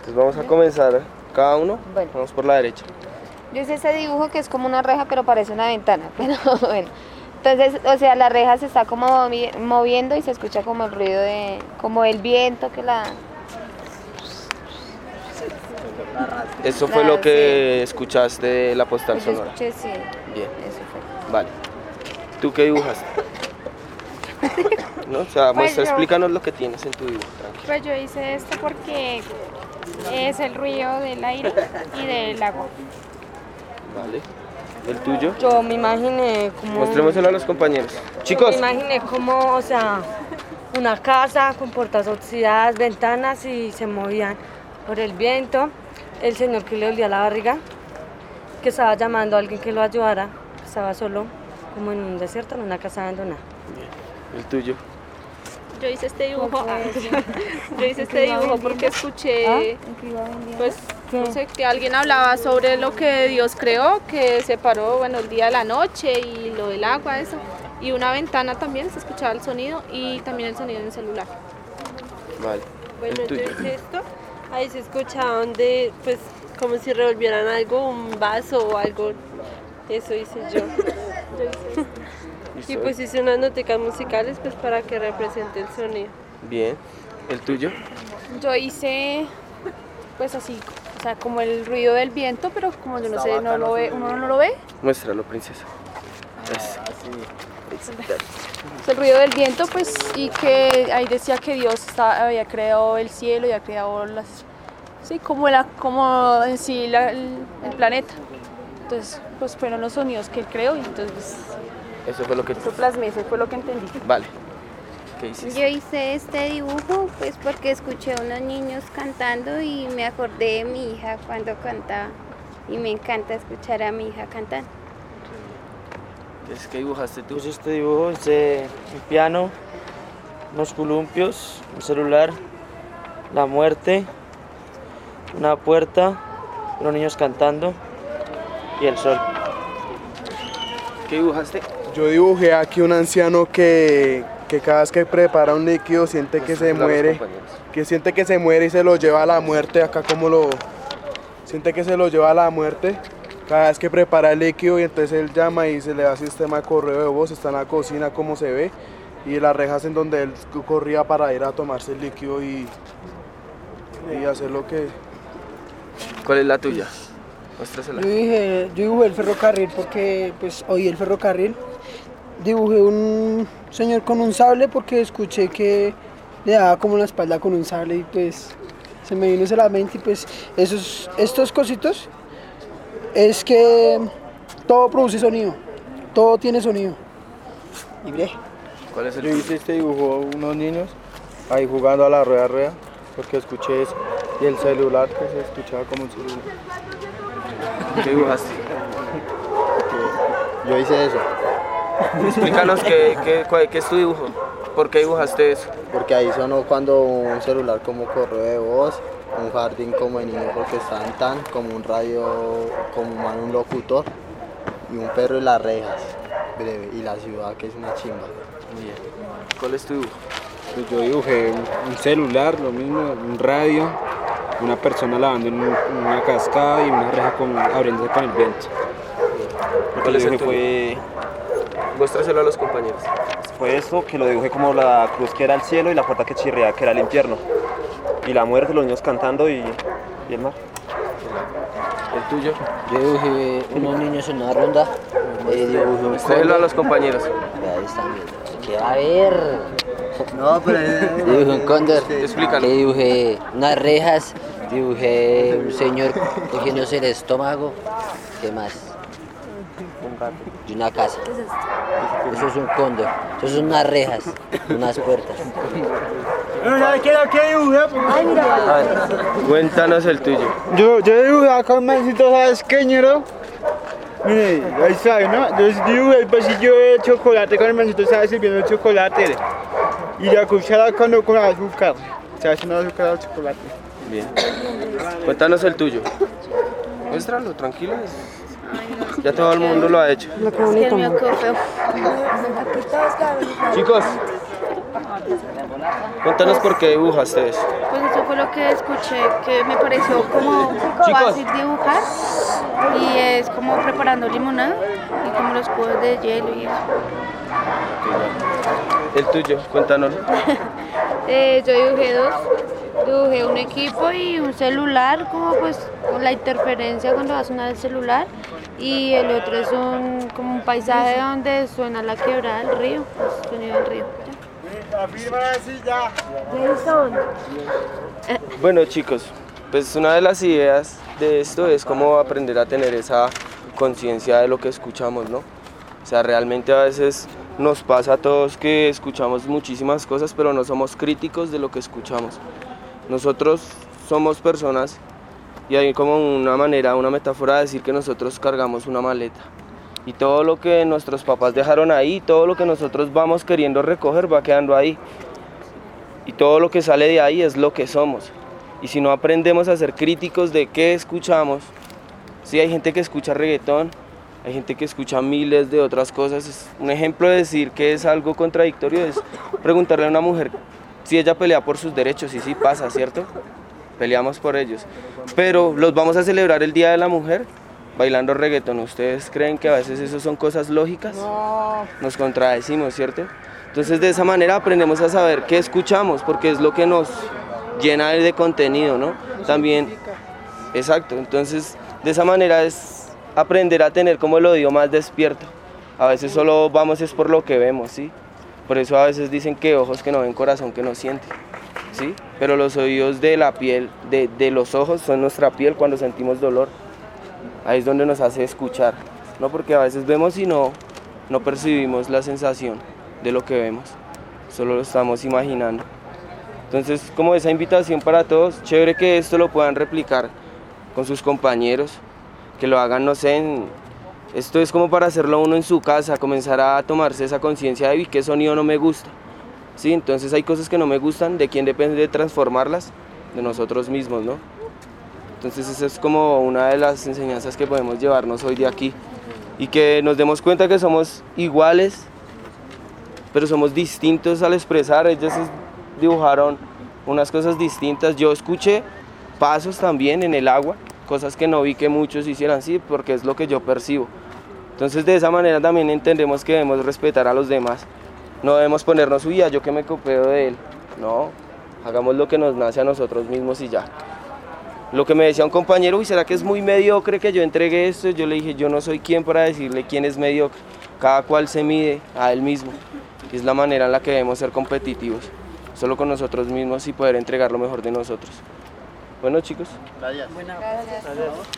Entonces vamos a comenzar cada uno. Bueno. Vamos por la derecha. Yo hice ese dibujo que es como una reja, pero parece una ventana. Pero bueno. Entonces, o sea, la reja se está como moviendo y se escucha como el ruido como el viento que la... Eso fue lo que escuchaste de la postal Pues yo sonora. escuché, sí. Bien, Eso fue. vale. ¿Tú qué dibujaste? ¿No? O sea, muestra, yo- explícanos lo que tienes en tu dibujo, tranquilo. Pues yo hice esto porque es el ruido del aire y del agua. Vale. ¿El tuyo? Yo me imaginé como... Mostrémoselo a los compañeros. Yo Chicos, me imaginé como, o sea, una casa con puertas oxidadas, ventanas y se movían por el viento. El señor que le olía la barriga, que estaba llamando a alguien que lo ayudara, estaba solo, como en un desierto, en una casa abandonada. el tuyo. Yo hice este dibujo, yo hice este dibujo porque escuché, pues, no sé, que alguien hablaba sobre lo que Dios creó, que separó, bueno, el día de la noche y lo del agua, eso. Y una ventana también, se escuchaba el sonido y también el sonido en el celular. Vale. Bueno, el yo tuyo. hice esto, ahí se escuchaban pues, como si revolvieran algo, un vaso o algo, eso hice yo. Y pues hice unas noticas musicales, pues, para que represente el sonido. Bien. ¿El tuyo? Yo hice, pues así, o sea, como el ruido del viento, pero como yo no sé, no lo ve, uno no lo ve. Muéstralo, princesa. Eso. Es el ruido del viento, pues, y que ahí decía que Dios había creado el cielo y había creado sí, como en sí el planeta. Entonces, pues fueron los sonidos que él creó y entonces pues, Eso fue lo que... eso plasmé, eso fue lo que entendí. Vale. ¿Qué hiciste? Yo hice este dibujo pues porque escuché a unos niños cantando y me acordé de mi hija cuando cantaba y me encanta escuchar a mi hija cantar. ¿Qué dibujaste tú? Pues este dibujo es de un piano, unos columpios, un celular, la muerte, una puerta, unos niños cantando y el sol. ¿Qué dibujaste? Yo dibujé aquí un anciano que cada vez que prepara un líquido siente que se Muéstraselo a los muere, compañeros. que siente que se muere y se lo lleva a la muerte, acá como lo siente que se lo lleva a la muerte cada vez que prepara el líquido y entonces él llama y se le da sistema de correo de voz, está en la cocina como se ve y las rejas en donde él corría para ir a tomarse el líquido y hacer lo que... ¿Cuál es la tuya? Muéstrasela. Yo dibujé el ferrocarril porque pues oí el ferrocarril. Dibujé un señor con un sable porque escuché que le daba como la espalda con un sable y pues se me vino eso a la mente y pues estos cositos es que todo produce sonido, todo tiene sonido. Y bre. ¿Cuál es el Yo tuyo? hice este dibujo unos niños ahí jugando a la rueda porque escuché eso y el celular que se escuchaba como un celular. ¿Qué dibujaste? Yo hice eso, Explícanos qué es tu dibujo. ¿Por qué dibujaste eso? porque ahí sonó cuando un celular como correo de voz, un jardín como de niños porque estaban tan, como un radio, como un locutor, y un perro y las rejas, breve, y la ciudad que es una chimba. Bien. ¿Cuál es tu dibujo? Pues yo dibujé un celular, lo mismo, un radio, una persona lavando en una cascada y una reja abriéndose con el viento. ¿Cuál es el Dibujé tuyo? Muéstraselo a los compañeros. fue esto, que lo dibujé como la cruz que era el cielo y la puerta que chirriaba que era el infierno. Y la muerte, los niños cantando y el mar. ¿El tuyo? Yo dibujé unos niños en una ronda. Dibujé un Muéstraselo a los compañeros. Ahí están viendo. ¿Qué va a ver? No, pero... Dibujé un cóndor. Explícalo. Dibujé unas rejas. Dibujé un señor cogiéndose el estómago. ¿Qué más? Y una casa. Eso es un cóndor. Eso son unas rejas, unas puertas. Cuéntanos el tuyo. Yo dibujé acá un mancito, ¿sabes qué, ñero? Mire, ahí está, ¿no? Yo dibujé el vasillo de chocolate con el mancito, estaba sirviendo el chocolate. Y la cuchara con azúcar. O sea, haciendo azúcar al chocolate. Bien. Cuéntanos el tuyo. Muéstralo, tranquilo. Ya todo el mundo lo ha hecho. Es que el mío quedó feo. Chicos, Cuéntanos por qué dibujaste eso. Pues eso fue lo que escuché, que me pareció como Chicos. fácil dibujar y es como preparando limonada y como los cubos de hielo y eso. El tuyo, cuéntanos. Yo dibujé dos, dibujé un equipo y un celular, como pues con la interferencia cuando va a sonar el celular, y el otro es como un paisaje donde suena la quebrada del río, el sonido del río. Bueno, chicos, pues una de las ideas de esto es cómo aprender a tener esa conciencia de lo que escuchamos, ¿no? O sea, realmente a veces nos pasa a todos que escuchamos muchísimas cosas, pero no somos críticos de lo que escuchamos. Nosotros somos personas y hay como una manera, una metáfora de decir que nosotros cargamos una maleta. Y todo lo que nuestros papás dejaron ahí, todo lo que nosotros vamos queriendo recoger va quedando ahí. Y todo lo que sale de ahí es lo que somos. Y si no aprendemos a ser críticos de qué escuchamos, sí, hay gente que escucha reggaetón, hay gente que escucha miles de otras cosas. Un ejemplo de decir que es algo contradictorio es preguntarle a una mujer si ella pelea por sus derechos, y sí pasa, ¿cierto? Peleamos por ellos. Pero los vamos a celebrar el Día de la Mujer bailando reggaetón. ¿Ustedes creen que a veces eso son cosas lógicas? No. Nos contradecimos, ¿cierto? Entonces de esa manera aprendemos a saber qué escuchamos, porque es lo que nos llena de contenido, ¿no? También, exacto, entonces de esa manera es aprender a tener como el oído más despierto. A veces solo vamos es por lo que vemos, ¿sí? Por eso a veces dicen que ojos que no ven, corazón que no siente, ¿sí? Pero los oídos de la piel, de los ojos son nuestra piel cuando sentimos dolor. Ahí es donde nos hace escuchar, ¿no? Porque a veces vemos y no percibimos la sensación de lo que vemos, solo lo estamos imaginando. Entonces, como esa invitación para todos, chévere que esto lo puedan replicar con sus compañeros, que lo hagan, no sé, esto es como para hacerlo uno en su casa, comenzar a tomarse esa conciencia de qué sonido no me gusta, ¿sí? Entonces hay cosas que no me gustan, ¿de quién depende de transformarlas? De nosotros mismos, ¿no? Entonces esa es como una de las enseñanzas que podemos llevarnos hoy de aquí, y que nos demos cuenta que somos iguales, pero somos distintos al expresar. Ellos dibujaron unas cosas distintas, yo escuché pasos también en el agua, cosas que no vi que muchos hicieran, sí, porque es lo que yo percibo. Entonces de esa manera también entendemos que debemos respetar a los demás, no debemos ponernos, uy, yo que me copio de él, no, hagamos lo que nos nace a nosotros mismos y ya. Lo que me decía un compañero, uy, ¿será que es muy mediocre que yo entregue esto? Yo le dije, yo no soy quien para decirle quién es mediocre, cada cual se mide a él mismo, y es la manera en la que debemos ser competitivos, solo con nosotros mismos y poder entregar lo mejor de nosotros. Bueno, chicos. Gracias. Gracias.